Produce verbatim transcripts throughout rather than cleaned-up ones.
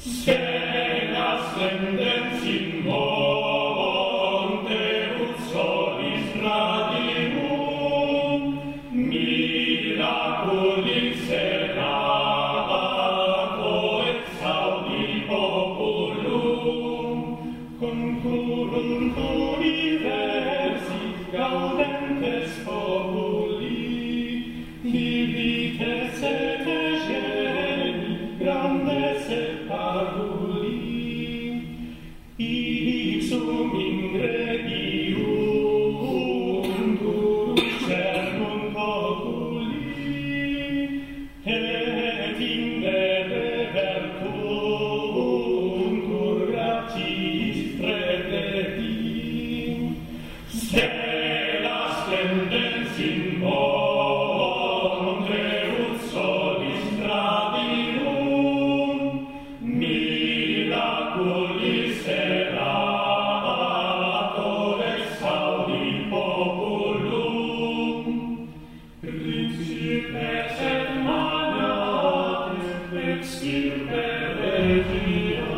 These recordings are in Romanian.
Stella splendens in monte, ut solis radium, miraculis erato et saudi populum, concurrunt universi gaudentes populi, divites et geni, grandes et parvuli, ipsum ingregium cernum populi, et inde revertum gratiis predetim. Stella splendens in monte, ut solis radium, miraculis erato et saudi populum, principes et magnates et stirpe regia,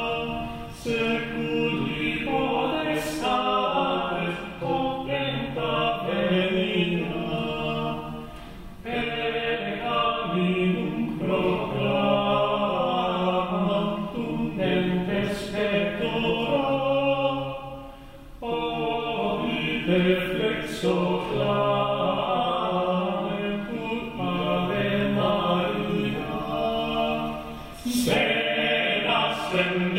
seculi potestates contenta venia, peregrinatum proclamatum nentes pectora, Ave flexo clametur Ave Maria. Stella splendens